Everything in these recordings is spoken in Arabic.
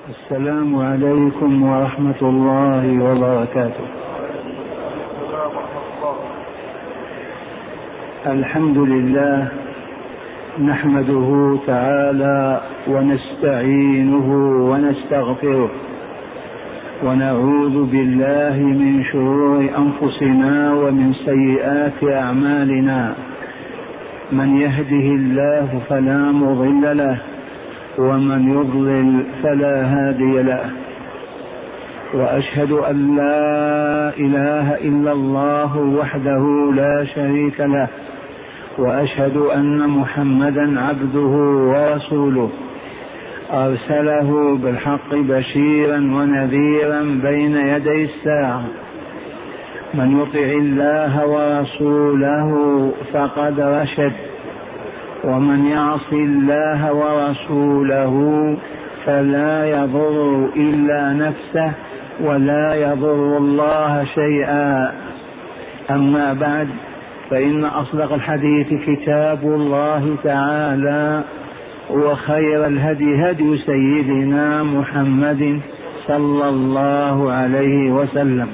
السلام عليكم ورحمة الله وبركاته. الحمد لله نحمده تعالى ونستعينه ونستغفره ونعوذ بالله من شرور أنفسنا ومن سيئات أعمالنا. من يهده الله فلا مضل له ومن يضلل فلا هادي له، وأشهد أن لا إله إلا الله وحده لا شريك له، وأشهد أن محمدا عبده ورسوله أرسله بالحق بشيرا ونذيرا بين يدي الساعة. من يطع الله ورسوله فقد رشد، ومن يعص الله ورسوله فلا يضر إلا نفسه ولا يضر الله شيئا. أما بعد، فإن أصدق الحديث كتاب الله تعالى، وخير الهدي هدي سيدنا محمد صلى الله عليه وسلم،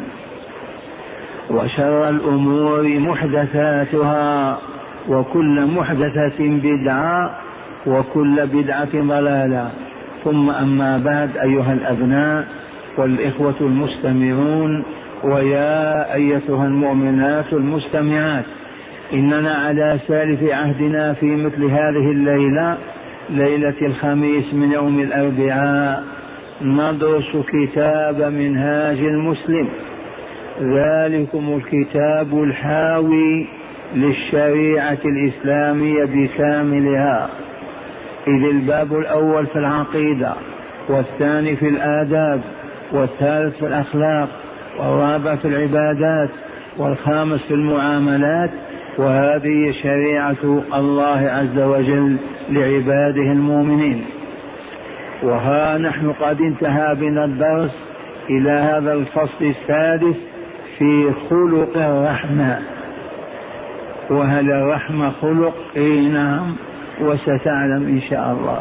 وشر الأمور محدثاتها، وكل محدثة بدعة، وكل بدعة ضلالة. ثم أما بعد، أيها الأبناء والإخوة المستمعون، ويا أيتها المؤمنات المستمعات، إننا على سالف عهدنا في مثل هذه الليلة، ليلة الخميس من يوم الأربعاء، ندرس كتاب منهاج المسلم، ذلكم الكتاب الحاوي للشريعة الإسلامية بكاملها، إذ الباب الأول في العقيدة، والثاني في الآداب، والثالث في الأخلاق، والرابع في العبادات، والخامس في المعاملات. وهذه شريعة الله عز وجل لعباده المؤمنين. وها نحن قد انتهى بنا الدرس إلى هذا الفصل السادس في خلق الرحمة. وهل الرحمة خلق؟ نعم، وستعلم إن شاء الله.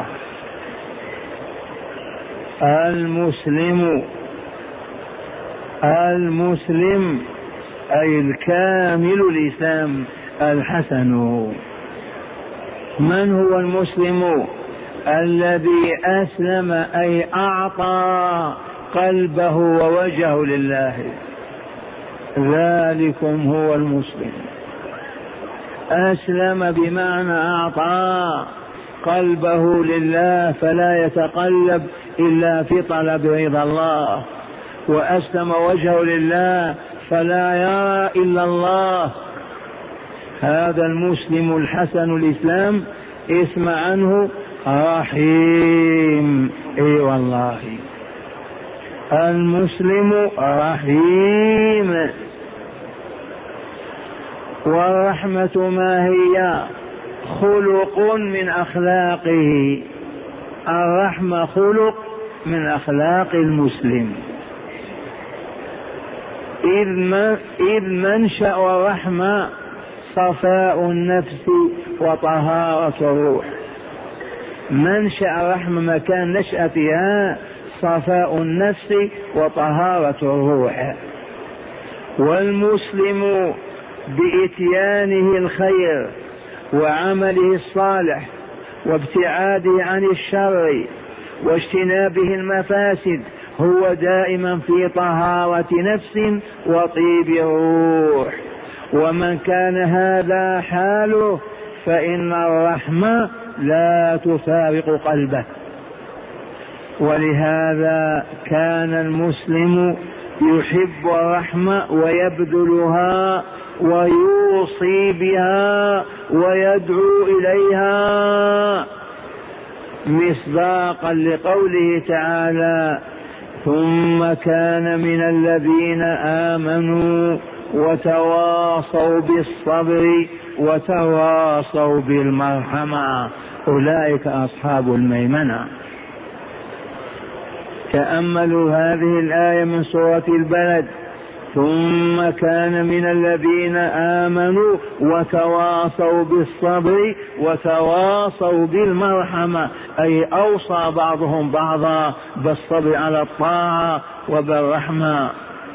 المسلم أي الكامل الإسلام الحسن. من هو المسلم؟ الذي أسلم أي أعطى قلبه ووجهه لله، ذلكم هو المسلم. أسلم بمعنى أعطى قلبه لله، فلا يتقلب إلا في طلب رضا الله، وأسلم وجهه لله فلا يرى إلا الله. هذا المسلم الحسن الإسلام اسم عنه رحيم. اي والله، المسلم رحيم. والرحمة ما هي؟ خلق من أخلاقه. الرحمة خلق من أخلاق المسلم، إذ منشأ الرحمة صفاء النفس وطهارة الروح. منشأ الرحمة مكان نشأتها صفاء النفس وطهارة الروح. والمسلم بإتيانه الخير وعمله الصالح وابتعاده عن الشر واجتنابه المفاسد هو دائما في طهارة نفس وطيب روح. ومن كان هذا حاله فإن الرحمة لا تفارق قلبه. ولهذا كان المسلم يحب الرحمة ويبذلها ويوصي بها ويدعو إليها، مصداقا لقوله تعالى: ثم كان من الذين آمنوا وتواصوا بالصبر وتواصوا بالمرحمة أولئك أصحاب الميمنة. تأملوا هذه الآية من سورة البلد: ثم كان من الذين آمنوا وتواصوا بالصبر وتواصوا بالمرحمة، أي أوصى بعضهم بعضا بالصبر على الطاعة وبالرحمة.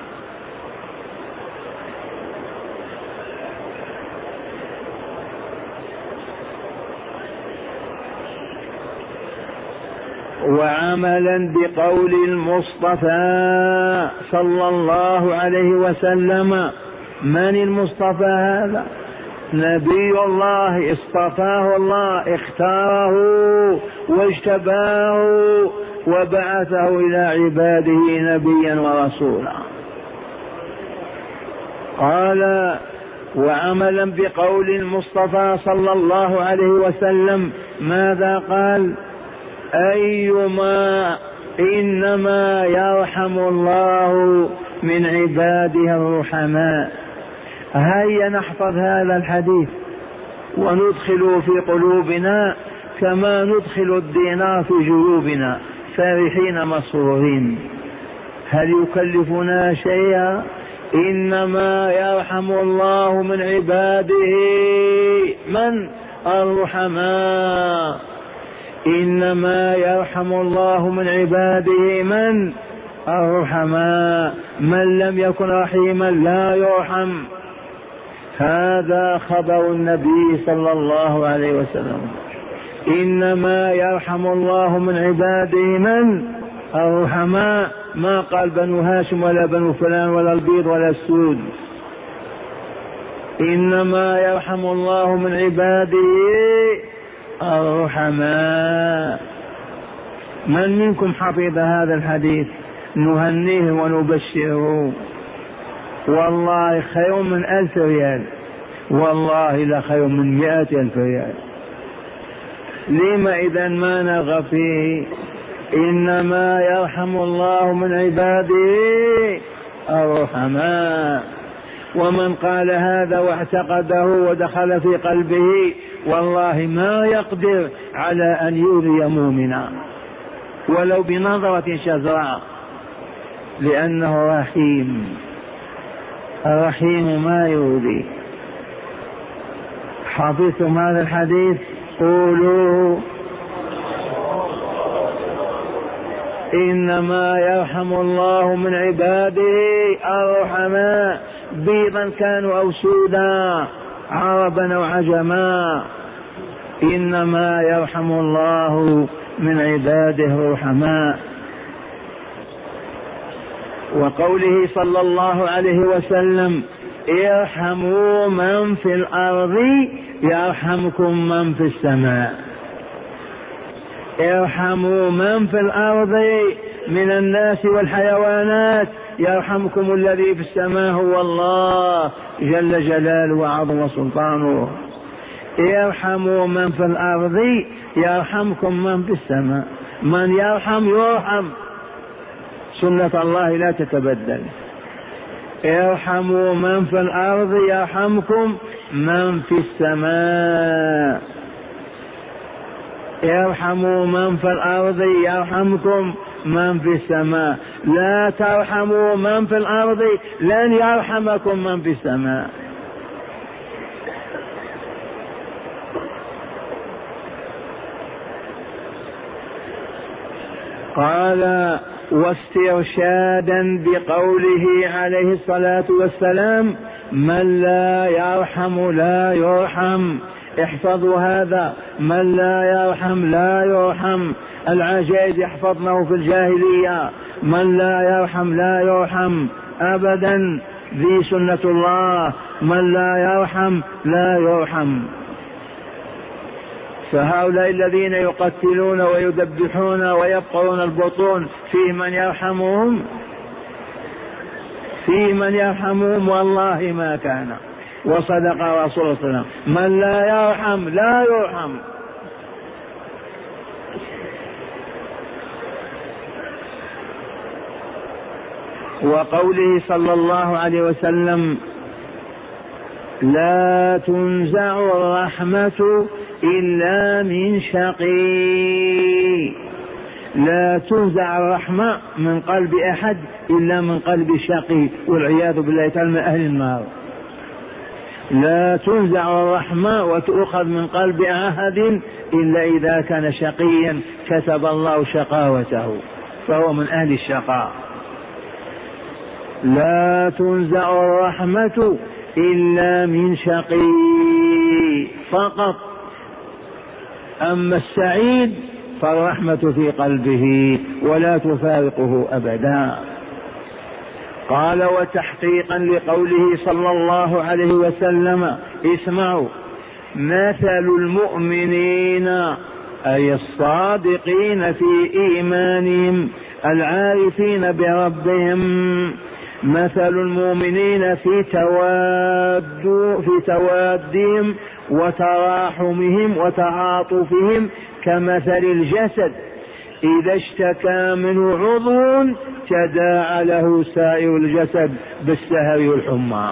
وعملا بقول المصطفى صلى الله عليه وسلم. من المصطفى هذا؟ نبي الله، اصطفاه الله، اختاره واجتباه وبعثه إلى عباده نبيا ورسولا. قال: وعملا بقول المصطفى صلى الله عليه وسلم. ماذا قال؟ إنما يرحم الله من عباده الرحماء. هيا نحفظ هذا الحديث وندخل في قلوبنا كما ندخل الدينار في جيوبنا فرحين مسرورين. هل يكلفنا شيئا؟ إنما يرحم الله من عباده من؟ الرحماء. إنما يرحم الله من عباده من؟ الرحماء. من لم يكن رحيما لا يرحم. هذا خبر النبي صلى الله عليه وسلم. إنما يرحم الله من عباده من؟ الرحماء. ما قال بنو هاشم ولا بنو فلان ولا البيض ولا السود. إنما يرحم الله من عباده الرحماء. من منكم حفظ هذا الحديث؟ نهنيه ونبشره. والله خير من 1000 ريال، والله لخير من 100,000 ريال. لما إذا ما نرغب فيه؟ إنما يرحم الله من عباده الرحماء. ومن قال هذا واعتقده ودخل في قلبه والله ما يقدر على أن يؤذي مؤمنا ولو بنظرة شزراء، لأنه رحيم. الرحيم ما يؤذي. حفظتم هذا الحديث؟ قولوا: إنما يرحم الله من عباده الرحماء، بيضا كانوا أو سودا، عربا أو عجما. إنما يرحم الله من عباده الرحماء. وقوله صلى الله عليه وسلم: ارحموا من في الأرض يرحمكم من في السماء. ارحموا من في الأرض من الناس والحيوانات يرحمكم الذي في السماء هو الله جل جلاله وعظم سلطانه. ارحموا من في الأرض يرحمكم من في السماء. من يرحم يرحم، سنة الله لا تتبدل. ارحموا من في الأرض يرحمكم من في السماء. ارحموا من في الأرض يرحمكم من في السماء. لا ترحموا من في الأرض لن يرحمكم من في السماء. قال: واسترشادا بقوله عليه الصلاة والسلام: من لا يرحم لا يرحم. احفظوا هذا: من لا يرحم لا يرحم. العجائز يحفظنه في الجاهلية: من لا يرحم لا يرحم أبدا. ذي سنة الله: من لا يرحم لا يرحم. فهؤلاء الذين يقتلون ويذبحون ويبقرون البطون في من يرحمهم؟ في من يرحمهم؟ والله ما كان. وصدق رسول الله صلى الله عليه وسلم: من لا يرحم لا يرحم. وقوله صلى الله عليه وسلم: لا تنزع الرحمة إلا من شقي. لا تنزع الرحمة من قلب أحد إلا من قلب شقي والعياذ بالله تعالى من أهل النار. لا تنزع الرحمة وتؤخذ من قلب أحد إلا إذا كان شقيا كتب الله شقاوته فهو من أهل الشقاء. لا تنزع الرحمة إلا من شقي فقط، أما السعيد فالرحمة في قلبه ولا تفارقه أبدا. قال وتحقيقا لقوله صلى الله عليه وسلم اسمعوا مثل المؤمنين أي الصادقين في إيمانهم العارفين بربهم، مثل المؤمنين في توادهم وتراحمهم وتعاطفهم كمثل الجسد إذا اشتكى منه عضو تداعى له سائر الجسد بالسهر والحمى.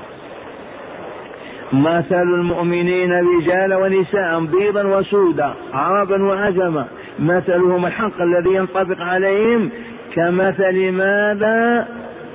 مثل المؤمنين رجال ونساء بيضا وسودا عربا وعجما مثلهم الحق الذي ينطبق عليهم كمثل ماذا؟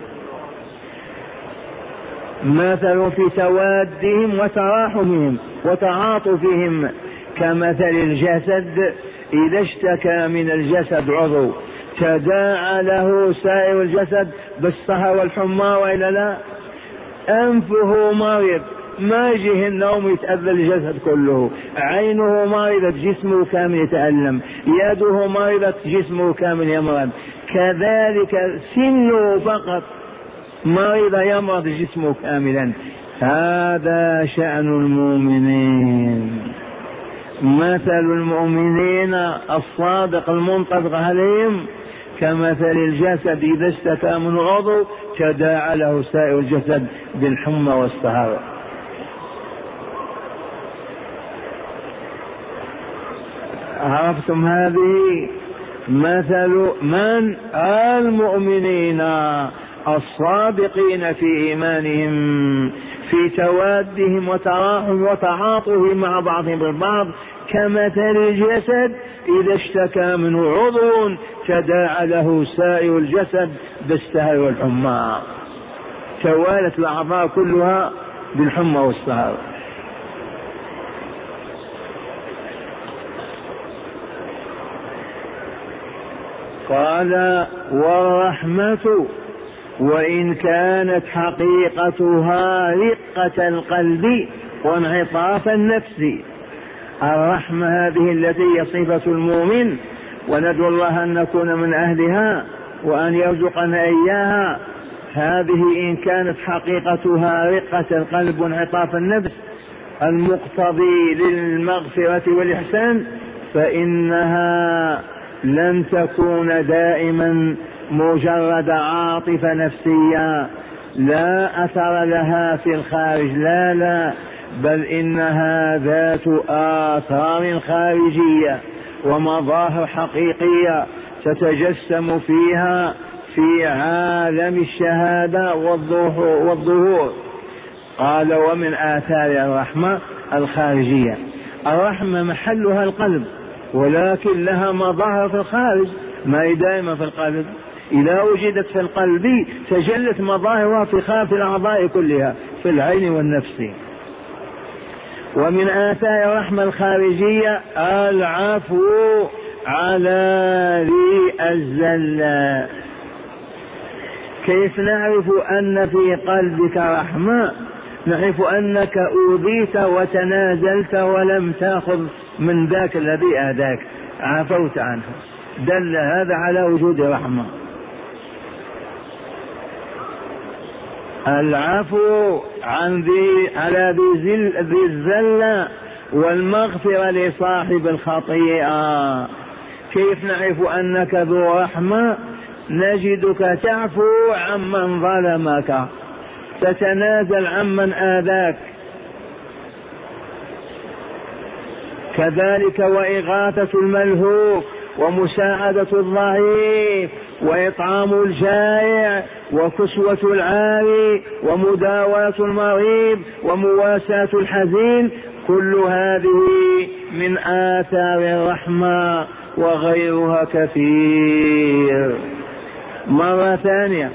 مثل في توادهم وتراحمهم وتعاطفهم كمثل الجسد إذا اشتكى من الجسد عضو تداعى له سائر الجسد بالسهر والحمى وإلا لا. أنفه مريض ما يجيه النوم يتأذى الجسد كله، عينه مريضة جسمه كامل يتألم، يده مريضة جسمه كامل يمرض، كذلك سنه فقط مريض يمرض جسمه كاملا. هذا شأن المؤمنين. مثل المؤمنين الصادق المنطبق عليهم كمثل الجسد إذا اشتكى من عضو تداعى له سائر الجسد بالحمى والسهر. عرفتم هذه؟ مثل من؟ المؤمنين الصادقين في إيمانهم في توادهم وتراحم وتعاطفهم مع بعضهم البعض كمثل الجسد إذا اشتكى منه عضو تداعى له سائر الجسد بالسهر والحمى. توالت الأعضاء كلها بالحمى والسهر. قال والرحمة وإن كانت حقيقتها رقة القلب وانعطاف النفس. الرحمة هذه التي هي صفة المؤمن وندعو الله أن نكون من أهلها وأن يرزقنا إياها. هذه إن كانت حقيقتها رقة القلب وانعطاف النفس المقتضي للمغفرة والإحسان فإنها لن تكون دائما مجرد عاطفة نفسية لا أثر لها في الخارج، لا بل إنها ذات آثار خارجية ومظاهر حقيقية تتجسم فيها في عالم الشهادة والظهور. قال ومن آثار الرحمة الخارجية. الرحمة محلها القلب ولكن لها مظاهر في الخارج، ما هي دائما في القلب. إذا وجدت في القلب تجلت مظاهرها في خارج الأعضاء كلها في العين والنفس. ومن آثار الرحمة الخارجية العفو على ذي الزلة. كيف نعرف أن في قلبك رحمة؟ نعرف أنك أوذيت وتنازلت ولم تأخذ من ذاك الذي آذاك، عفوت عنه، دل هذا على وجود رحمة. العفو على ذي الزلة والمغفرة لصاحب الخطيئة. كيف نعرف أنك ذو رحمة؟ نجدك تعفو عمن ظلمك، تتنازل عمن آذاك، كذلك وإغاثة الملهوف ومساعدة الضعيف وإطعام الجائع وكسوة العاري ومداواة المريض ومواساة الحزين، كل هذه من آثار الرحمة وغيرها كثير. مرة ثانية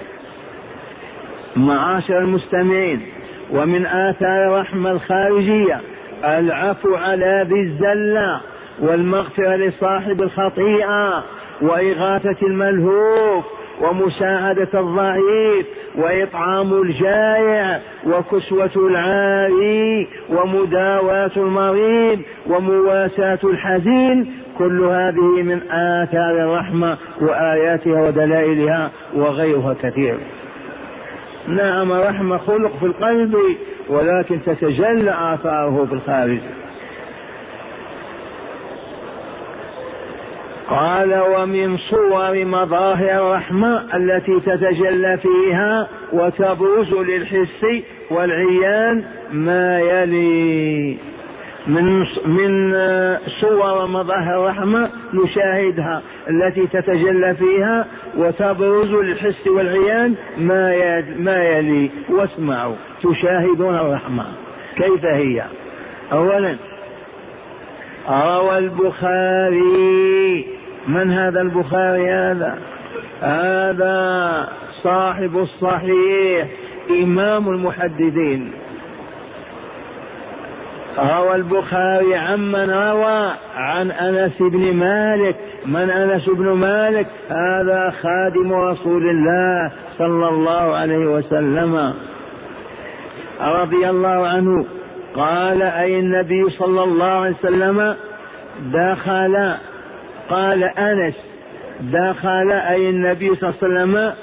معاشر المستمعين، ومن آثار الرحمة الخارجية العفو على ذي الزلة، والمغفرة لصاحب الخطيئة، وإغاثة الملهوف، ومساعدة الضعيف، وإطعام الجائع، وكسوة العاري، ومداواة المريض، ومواساة الحزين. كل هذه من آثار الرحمة وآياتها ودلائلها، وغيرها كثير. نعم الرحمة خلق في القلب، ولكن تتجلى آثاره في الخارج. قال ومن صور مظاهر الرحمة التي تتجلى فيها وتبرز للحس والعيان ما يلي. من صور مظاهر الرحمة نشاهدها التي تتجلى فيها وتبرز للحس والعيان ما يلي، واسمعوا تشاهدون الرحمة كيف هي. أولا روى البخاري. من هذا البخاري؟ هذا صاحب الصحيح إمام المحدثين. روى البخاري عمن روى عن أنس بن مالك. من أنس بن مالك؟ هذا خادم رسول الله صلى الله عليه وسلم رضي الله عنه. قال أي النبي صلى الله عليه وسلم دخل، قال أنس دخل أي النبي صلى الله عليه وسلم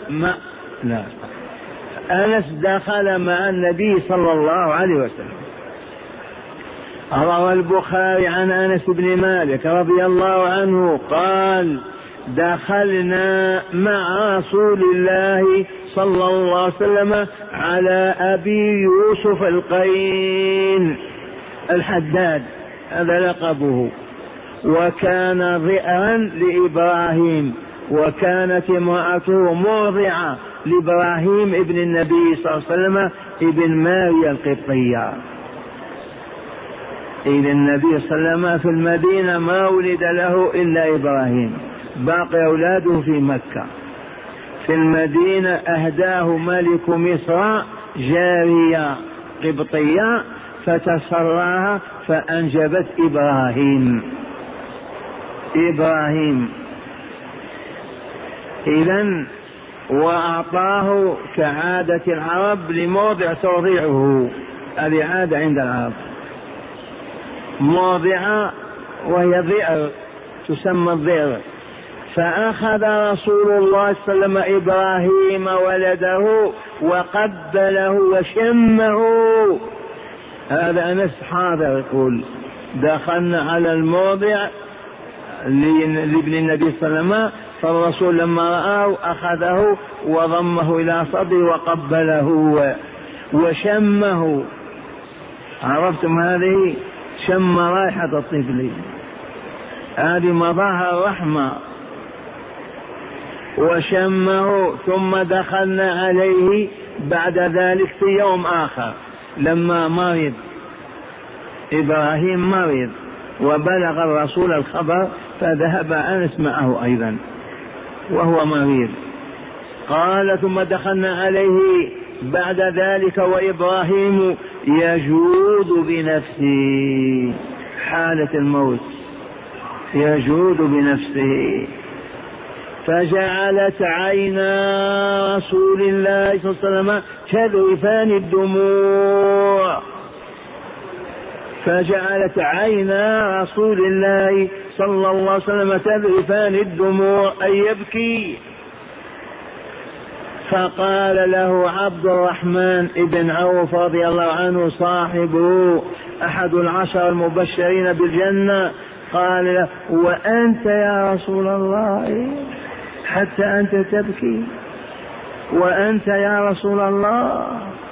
أنس دخل مع النبي صلى الله عليه وسلم. روى البخاري عن أنس بن مالك رضي الله عنه قال دخلنا مع رسول الله صلى الله عليه وسلم على أبي يوسف القين الحداد، هذا لقبه، وكان ضئرا لإبراهيم، وكانت امرأته مرضعة لإبراهيم ابن النبي صلى الله عليه وسلم ابن ماريا القبطية. إلى النبي صلى الله عليه وسلم في المدينة ما ولد له إلا إبراهيم، باقي أولاده في مكة. في المدينة أهداه ملك مصر جارية قبطية فتسراها فأنجبت إبراهيم. إذن وأعطاه كعادة العرب لموضع ترضيعه، هذه عادة عند العرب، موضع وهي ضئر تسمى الضئر. فأخذ رسول الله صلى الله عليه وسلم إبراهيم ولده وقبله وشمه. هذا أنس حاضر يقول دخلنا على الموضع لابن النبي صلى الله عليه وسلم، فالرسول لما رآه أخذه وضمه إلى صدره وقبله وشمه. عرفتم هذه؟ شم رائحة الطفل، هذه مظاهر الرحمة. وشمه ثم دخلنا عليه بعد ذلك في يوم آخر لما مرض إبراهيم مرض وبلغ الرسول الخبر فذهب أنس معه أيضا وهو مريض. قال ثم دخلنا عليه بعد ذلك وإبراهيم يجود بنفسه، حالة الموت يجود بنفسه. فجعلت عينا رسول الله صلى الله عليه وسلم تذرفان الدموع. فجعلت عينا رسول الله صلى الله عليه وسلم تذرفان الدموع أي يبكي. فقال له عبد الرحمن بن عوف رضي الله عنه صاحبه أحد العشر المبشرين بالجنة، قال له وأنت يا رسول الله حتى أنت تبكي؟ وأنت يا رسول الله؟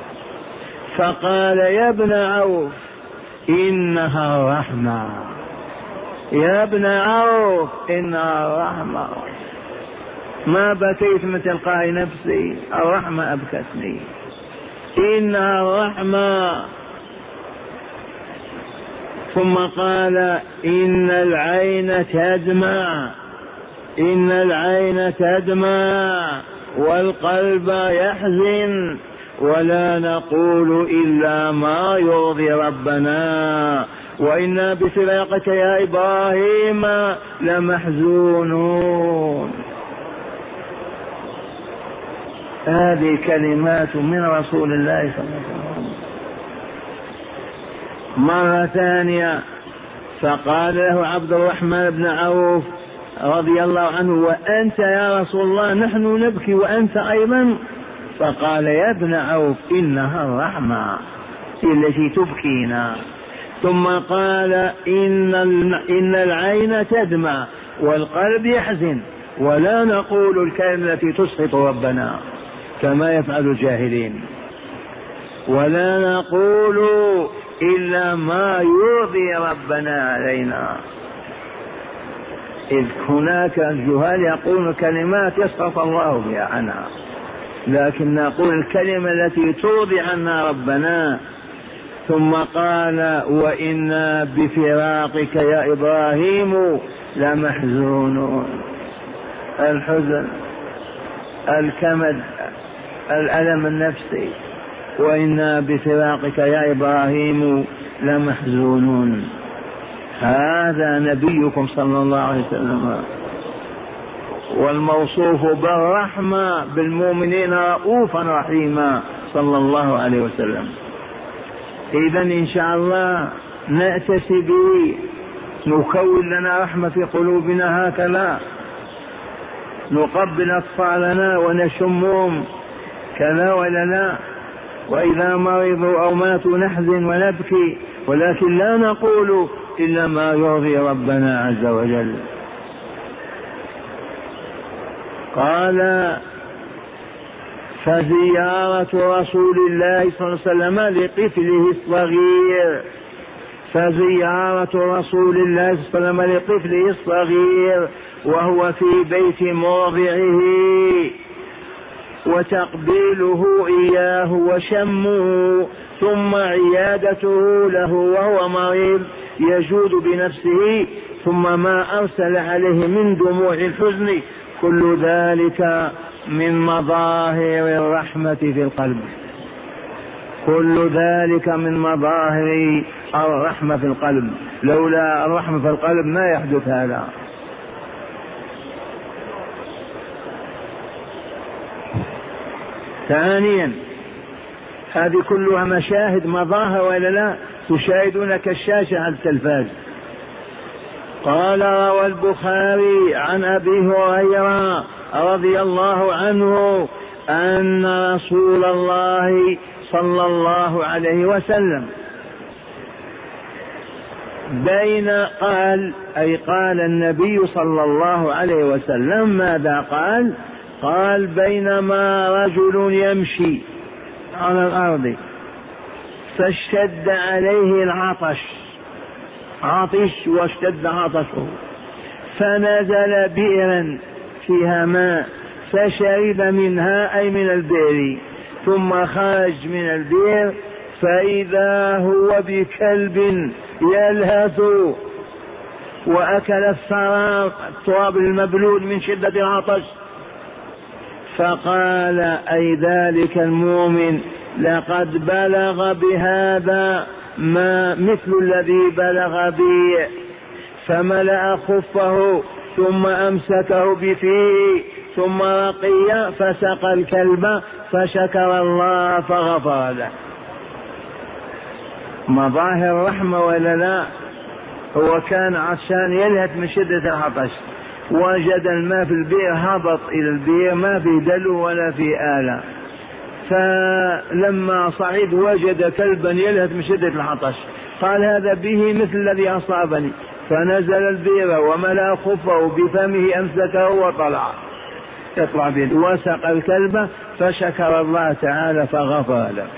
فقال يا ابن عوف إنها رحمة، يا ابن عوف إنها رحمة، ما بكيت من تلقاء نفسي، الرحمة أبكتني، إنها رحمة. ثم قال إن العين تدمع والقلب يحزن ولا نقول إلا ما يرضي ربنا وإنا بفراقك يا إبراهيم لمحزونون. هذه كلمات من رسول الله صلى الله عليه وسلم. مرة ثانية فقال له عبد الرحمن بن عوف رضي الله عنه وأنت يا رسول الله نحن نبكي وأنت أيضا؟ فقال يا ابن عوف إنها الرحمة التي تبكينا. ثم قال إن العين تدمع والقلب يحزن ولا نقول الكلمة التي تسخط ربنا كما يفعل الجاهلين، ولا نقول إلا ما يرضي ربنا علينا. إذ هناك الجهال يقولون كلمات يسخط الله بها عنها، لكن نقول الكلمة التي ترضي عنا ربنا. ثم قال وإنا بفراقك يا إبراهيم لمحزونون. الحزن، الكمد، الألم النفسي. وإنا بفراقك يا إبراهيم لمحزونون. هذا نبيكم صلى الله عليه وسلم والموصوف بالرحمة بالمؤمنين رؤوفا رحيما صلى الله عليه وسلم. إذا إن شاء الله نأتسي به، نكون لنا رحمة في قلوبنا هكذا، نقبل أطفالنا ونشمهم كذا ولا لا، وإذا مرضوا أو ماتوا نحزن ونبكي، ولكن لا نقول إلا ما يرضي ربنا عز وجل. قال فزيارة رسول الله صلى الله عليه وسلم لطفله الصغير، فزيارة رسول الله صلى الله عليه وسلم لطفله الصغير وهو في بيت مرضعه وتقبيله إياه وشمه، ثم عيادته له وهو مريض يجود بنفسه، ثم ما أرسل عليه من دموع الحزن، كل ذلك من مظاهر الرحمة في القلب، كل ذلك من مظاهر الرحمة في القلب. لولا الرحمة في القلب ما يحدث هذا. ثانيا هذه كلها مشاهد مظاهر ولا لا؟ تشاهدون كالشاشة على التلفاز. قال روى البخاري عن أبي هريرة رضي الله عنه أن رسول الله صلى الله عليه وسلم قال النبي صلى الله عليه وسلم ماذا قال؟ قال بينما رجل يمشي على الأرض فاشتد عليه العطش، عطش واشتد عطشه، فنزل بئرا فيها ماء فشرب منها أي من البئر، ثم خرج من البئر فإذا هو بكلب يلهث وأكل التراب المبلول من شدة العطش. فقال أي ذلك المؤمن لقد بلغ بهذا ما مثل الذي بلغ بي، فملأ خفه ثم أمسكه بفيه ثم رقي فسقى الكلب فشكر الله فغفر له. مظاهر رحمة ولا لا؟ هو كان عطشان يلهث من شدة العطش، وجد الماء في البئر، هبط إلى البئر ما في دلو ولا في آلة، فلما صعد وجد كلبا يلهث من شدة العطش، قال هذا به مثل الذي أصابني، فنزل البئر وملأ خفه بفمه أمسكه وطلع يطلع به وسق الكلب فشكر الله تعالى فغفر له.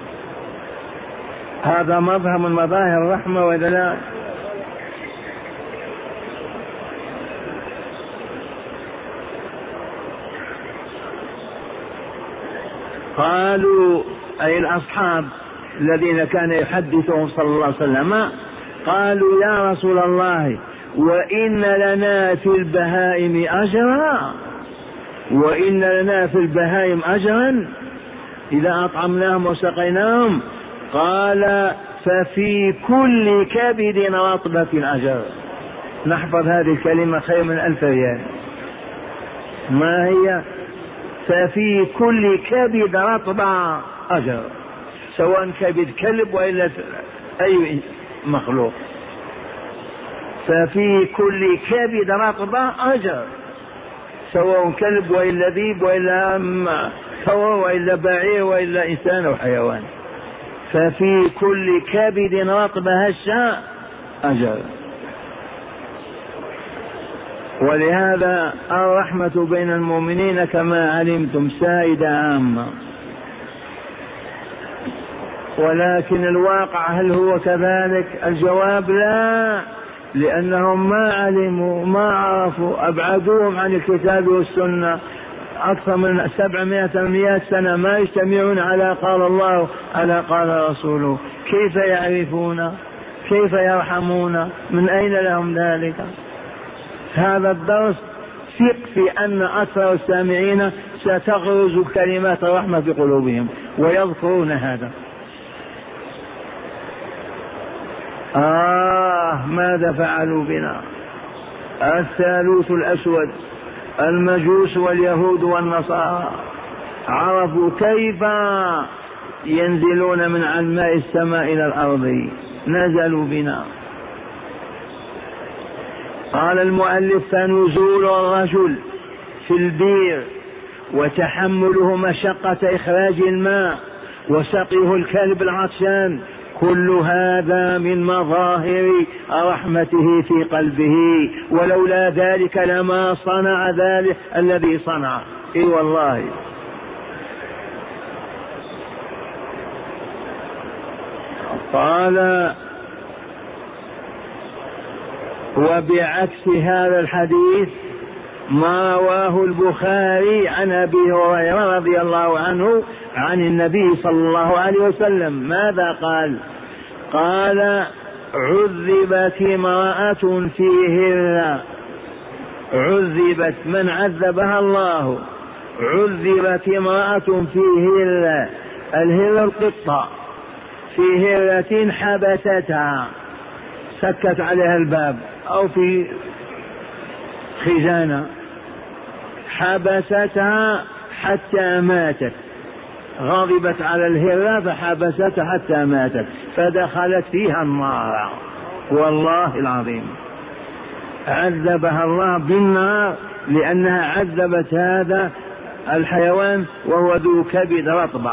هذا مظهر من مظاهر الرحمة ولا لا؟ قالوا أي الأصحاب الذين كان يحدثهم صلى الله عليه وسلم قالوا يا رسول الله وإن لنا في البهائم أجرا، وإن لنا في البهائم أجرا إذا أطعمناهم وسقيناهم؟ قال ففي كل كبد رطبة أجر. نحفظ هذه الكلمة خير من 1000 ريال. ما هي؟ ففي كل كبد رطبة أجر، سواء كبد كلب وإلا أي مخلوق. ففي كل كبد رطبة أجر، سواء كلب وإلا ذيب وإلا ثور وإلا بعير وإلا إنسان أو حيوان. ففي كل كبد رطبة هشة أجر. ولهذا الرحمة بين المؤمنين كما علمتم سائدة عامة، ولكن الواقع هل هو كذلك؟ الجواب لا، لأنهم ما علموا ما عرفوا، أبعدوهم عن الكتاب والسنة أكثر من 700 سنة ما يجتمعون على قال الله على قال رسوله. كيف يعرفون؟ كيف يرحمون؟ من أين لهم ذلك؟ هذا الدرس ثق في أن أكثر السامعين ستغرز كلمات الرحمة في قلوبهم ويذكرون هذا. ماذا فعلوا بنا؟ الثالوث الأسود المجوس واليهود والنصارى عرفوا كيف ينزلون من علماء السماء إلى الأرض، نزلوا بنا. قال المؤلف فنزول الرجل في البير وتحمله مشقة إخراج الماء وسقيه الكلب العطشان كل هذا من مظاهر رحمته في قلبه، ولولا ذلك لما صنع ذلك الذي صنع. اي والله. قال وبعكس هذا الحديث ما رواه البخاري عن أبي هريرة رضي الله عنه عن النبي صلى الله عليه وسلم. ماذا قال؟ قال عذبت امرأة في هرة، عذبت من عذبها الله، عذبت امرأة في هرة، الهرة القطة، في هرة حبستها، سكت عليها الباب أو في خزانة، حبستها حتى ماتت، غضبت على الهرة فحبستها حتى ماتت فدخلت فيها النار. والله العظيم عذبها الله بالنار لأنها عذبت هذا الحيوان وهو ذو كبد رطبة.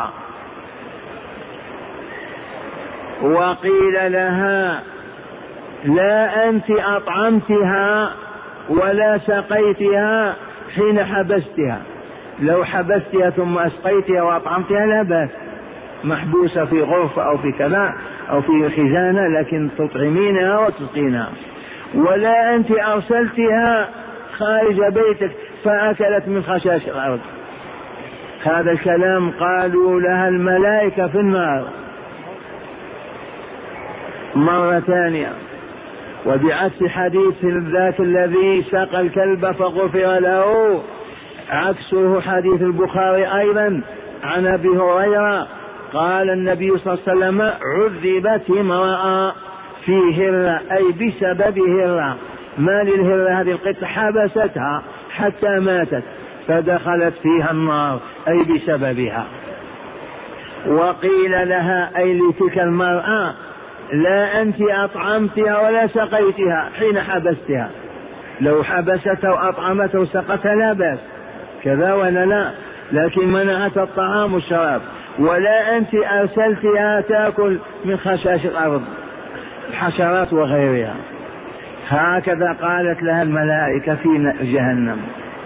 وقيل لها لا أنت أطعمتها ولا سقيتها حين حبستها، لو حبستها ثم أسقيتها وأطعمتها لا بأس، محبوسة في غرفة أو في كذا أو في خزانة، لكن تطعمينها وتسقينها. ولا أنت أرسلتها خارج بيتك فأكلت من خشاش الأرض. هذا الكلام قالوا لها الملائكة في النار مرة ثانية. وبعكس حديث ذاك الذي سقى الكلب فغفر له، عكسه حديث البخاري أيضا عن أبي هريرة قال النبي صلى الله عليه وسلم عذبت امرأة في هرة، أي بسبب هرة. ما للهرة هذه القطة حبستها حتى ماتت فدخلت فيها النار أي بسببها. وقيل لها أي لتلك المرأة لا أنت أطعمتها ولا سقيتها حين حبستها، لو حبستها وأطعمتها وسقتها لا بأس كذا ولا لا، لكن منعت الطعام والشراب. ولا أنت أرسلتها تأكل من خشاش الأرض الحشرات وغيرها. هكذا قالت لها الملائكة في جهنم.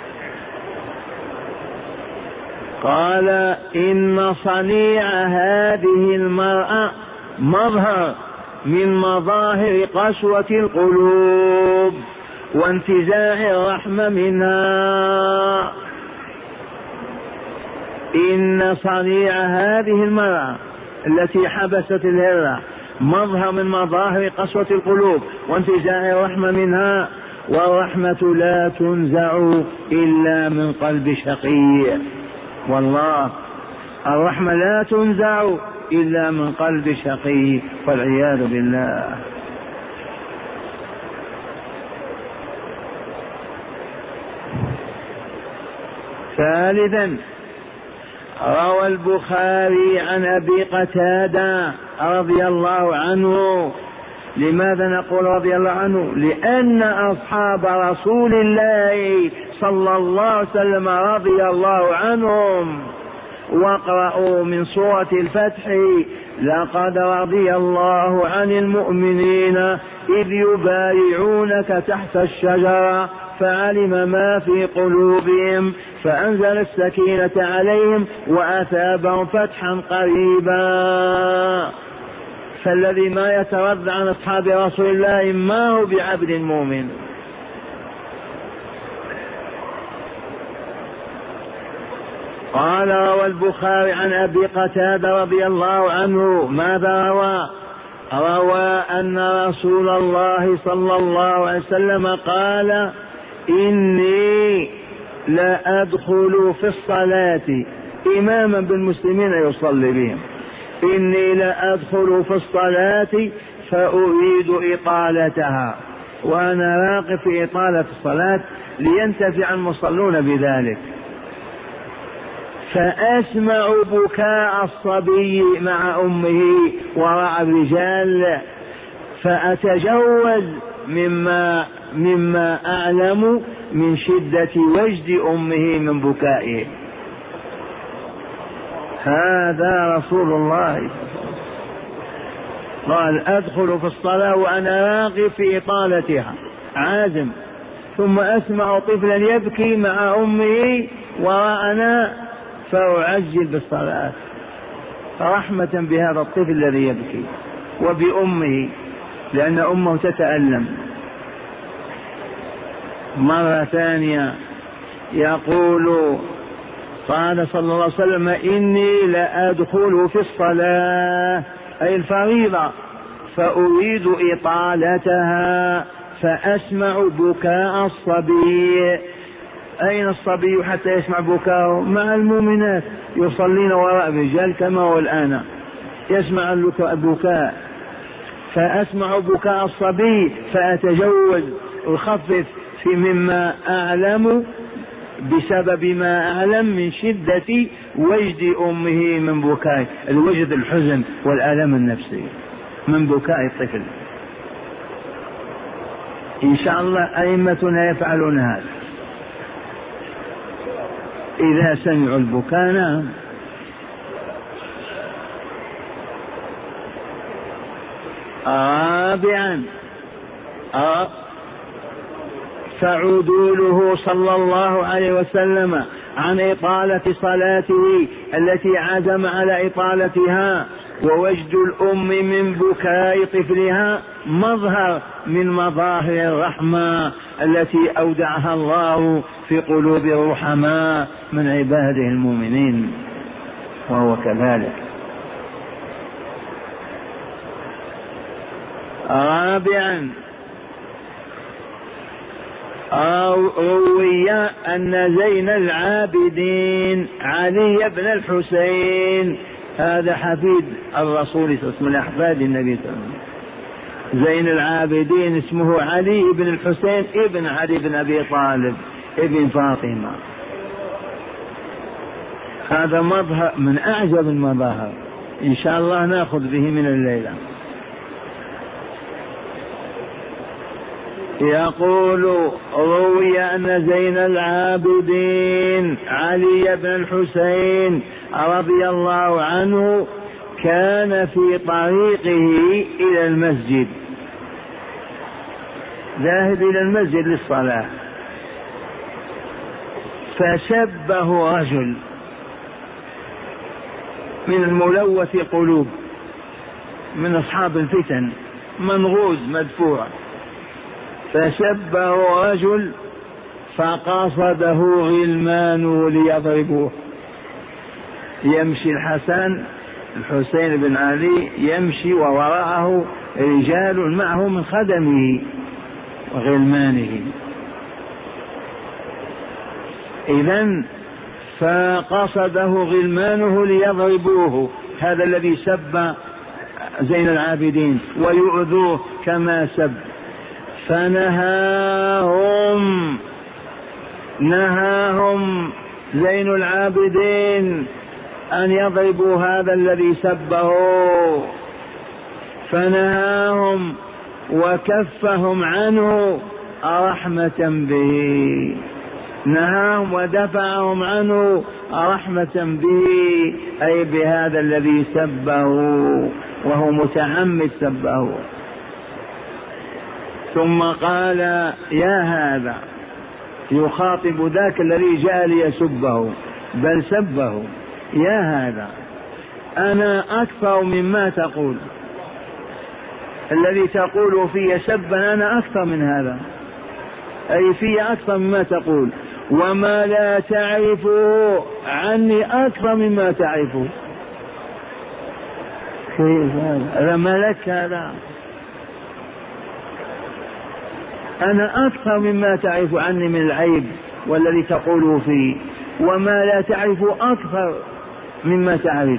قال إن صنيع هذه المرأة مظهر من مظاهر قسوة القلوب وانتزاع الرحمة منها. إن صنيع هذه المرأة التي حبست الهرة مظهر من مظاهر قسوة القلوب وانتزاع الرحمة منها. والرحمة لا تنزع إلا من قلب شقي، والله الرحمة لا تنزع إلا من قلب شقي والعياذ بالله. ثالثا روى البخاري عن أبي قتادة رضي الله عنه. لماذا نقول رضي الله عنه؟ لأن أصحاب رسول الله صلى الله عليه وسلم رضي الله عنهم. واقرأوا من سورة الفتح: لقد رضي الله عن المؤمنين إذ يبايعونك تحت الشجرة فعلم ما في قلوبهم فأنزل السكينة عليهم وأثابهم فتحا قريبا. فالذي ما يترضى عن أصحاب رسول الله ما هو بعبد مؤمن. قال روى البخاري عن أبي قتادة رضي الله عنه. ماذا روى؟ روى أن رسول الله صلى الله عليه وسلم قال: إني لا أدخل في الصلاة إماما بالمسلمين يصلي بهم، إني لا أدخل في الصلاة فأريد إطالتها، وأنا راغب في إطالة الصلاة لينتفع المصلون بذلك، فأسمع بكاء الصبي مع أمه وراء الرجال فأتجوز مما أعلم من شدة وجد أمه من بكائه. هذا رسول الله قال: أدخل في الصلاة وأنا راغب في إطالتها عازم، ثم أسمع طفلا يبكي مع أمه وراءنا فأعجل بالصلاة رحمة بهذا الطفل الذي يبكي وبأمه، لأن أمه تتألم. مرة ثانية يقول: قال صلى الله عليه وسلم: إني لأدخل في الصلاة أي الفريضة فأريد إطالتها فأسمع بكاء الصبي. أين الصبي حتى يسمع بكاءه؟ مع المؤمنات يصلين وراء الرجال كما هو الآن، يسمع البكاء. فأسمع بكاء الصبي فأتجوز أخفف في مما أعلم بسبب ما أعلم من شدة وجد أمه من بكاء، الوجد الحزن والألم النفسي من بكاء الطفل. إن شاء الله أئمتنا يفعلون هذا إذا سمعوا البكاء. رابعا فعدوله صلى الله عليه وسلم عن إطالة صلاته التي عزم على إطالتها، ووجد الأم من بكاء طفلها مظهر من مظاهر الرحمة التي أودعها الله في قلوب الرحماء من عباده المؤمنين، وهو كذلك. رابعا روي أن زين العابدين علي بن الحسين، هذا حفيد الرسول صلى الله عليه وسلم من أحفاد النبي صلى الله عليه وسلم، زين العابدين اسمه علي بن الحسين ابن علي بن أبي طالب ابن فاطمة. هذا مظهر من أعجب المظاهر، إن شاء الله نأخذ به من الليلة. يقول: روي أن زين العابدين علي بن الحسين رضي الله عنه كان في طريقه إلى المسجد، ذاهب إلى المسجد للصلاة، فشبه رجل من الملوث قلوب من أصحاب الفتن منغوز مدفوع، فشبه رجل فقصده غلمان ليضربوه. يمشي الحسن الحسين بن علي يمشي ووراءه رجال معه من خدمه وغلمانه. إذن فقصده غلمانه ليضربوه، هذا الذي سب زين العابدين ويؤذوه كما سب، فنهاهم زين العابدين أن يضربوا هذا الذي سبه، فنهاهم وكفهم عنه رحمة به، نهاهم ودفعهم عنه رحمة به، أي بهذا الذي سبه وهو متعمد سبه. ثم قال يا هذا، يخاطب ذاك الذي جاء ليسبه بل سبه، يا هذا أنا أكثر مما تقول، الذي تقول في سبا أنا أكثر من هذا، أي في أكثر مما تقول، وما لا تعرفه عني أكثر مما تعرفه. كيف هذا؟ رملك هذا، أنا أكثر مما تعرف عني من العيب والذي تقوله فيه، وما لا تعرف أكثر مما تعرف.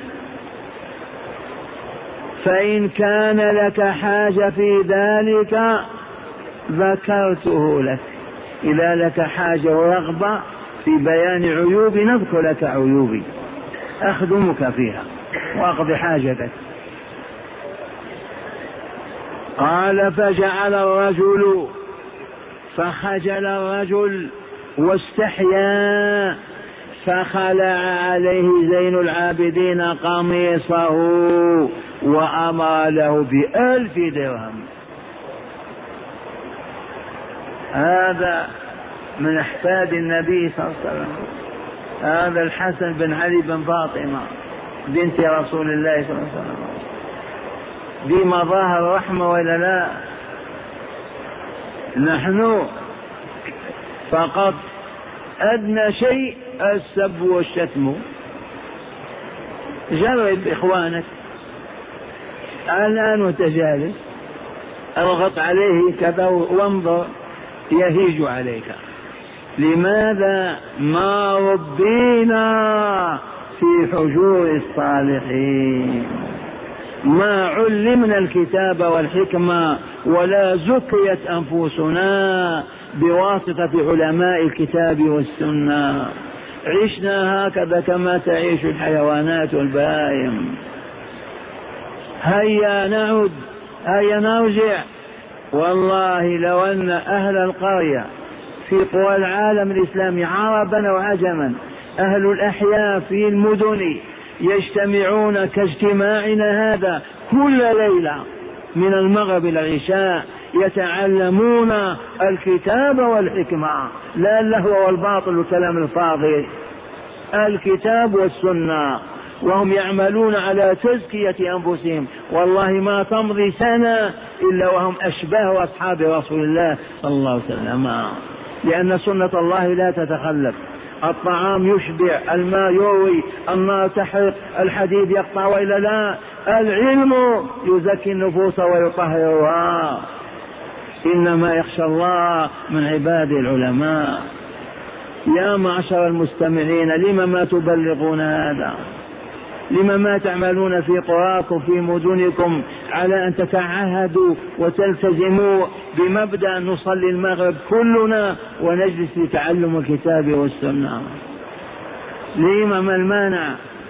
فإن كان لك حاجة في ذلك ذكرته لك، إذا لك حاجة ورغبة في بيان عيوبي نذكر لك عيوبي، أخدمك فيها وأقضي حاجتك. قال فخجل الرجل واستحيا، فخلع عليه زين العابدين قميصه وأمر له ب1000 درهم. هذا من أحفاد النبي صلى الله عليه وسلم، هذا الحسن بن علي بن فاطمة بنت رسول الله صلى الله عليه وسلم. دي مظاهر رحمة ولا لا؟ نحن فقط أدنى شيء السب والشتم. جرب إخوانك الآن وتجالس، اضغط عليه كذا وانظر يهيج عليك. لماذا؟ ما ربينا في حجور الصالحين، ما علمنا الكتاب والحكمة ولا زكيت أنفسنا بواسطة علماء الكتاب والسنة، عشنا هكذا كما تعيش الحيوانات والبهائم. هيا نعود، هيا نرجع. والله لو أن أهل القرية في قوى العالم الإسلامي عربا وعجما، أهل الأحياء في المدن يجتمعون كاجتماعنا هذا كل ليلة من المغرب إلى العشاء يتعلمون الكتاب والحكمة، لا اللهو والباطل والكلام الفاضي، الكتاب والسنة، وهم يعملون على تزكية أنفسهم. والله ما تمضي سنة إلا وهم أشباه أصحاب رسول الله صلى الله عليه وسلم، لأن سنة الله لا تتخلف. الطعام يشبع، الماء يروي، النار تحرق، الحديد يقطع، وإلا لا، العلم يزكي النفوس ويطهرها. إنما يخشى الله من عباده العلماء. يا معشر المستمعين، لما ما تبلغون هذا؟ لما ما تعملون في قراكم في مدنكم على أن تتعهدوا وتلتزموا بمبدأ نصلي المغرب كلنا ونجلس لتعلم الكتاب والسنة؟ لما ما المانع؟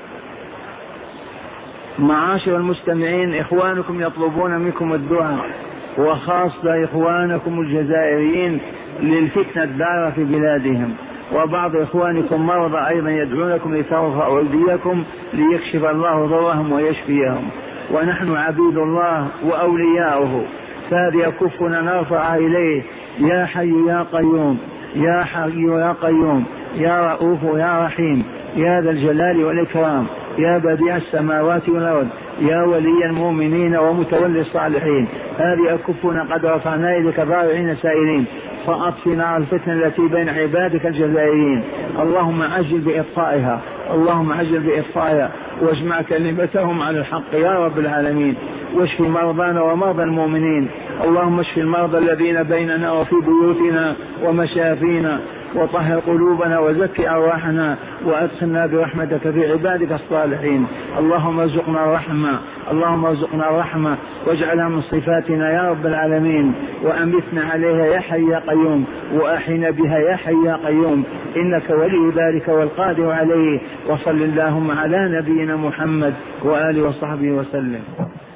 معاشر المستمعين، إخوانكم يطلبون منكم الدعاء، وخاصة إخوانكم الجزائريين للفتنة الدارة في بلادهم، وبعض إخوانكم مرضى أيضا يدعونكم لترفعوا أيديكم ليكشف الله ضرهم ويشفيهم. ونحن عبيد الله وأولياؤه، فهذه كفنا نرفع إليه. يا حي يا قيوم، يا حي يا قيوم، يا رؤوف يا رحيم، يا ذا الجلال والإكرام، يا بديع السماوات والأرض، يا ولي المؤمنين ومتولي الصالحين، هذه أكفنا قد رفعنا إليك ضارعين سائلين، فأطفنا الفتنة التي بين عبادك الجزائريين. اللهم عجل بإطفائها، اللهم عجل بإطفائها، واجمع كلمتهم على الحق يا رب العالمين. واشف مرضانا ومرضى المؤمنين. اللهم اشف المرضى الذين بيننا وفي بيوتنا ومشافينا، وطهر قلوبنا وزكي أرواحنا، وأدخلنا برحمتك في عبادك الصالحين. اللهم ارزقنا الرحمة، اللهم ارزقنا الرحمة واجعلها من صفاتنا يا رب العالمين، وأمتنا عليها يا حي يا قيوم، وأحينا بها يا حي يا قيوم، إنك ولي ذلك والقادر عليه. وصل اللهم على نبينا محمد وآله وصحبه وسلم.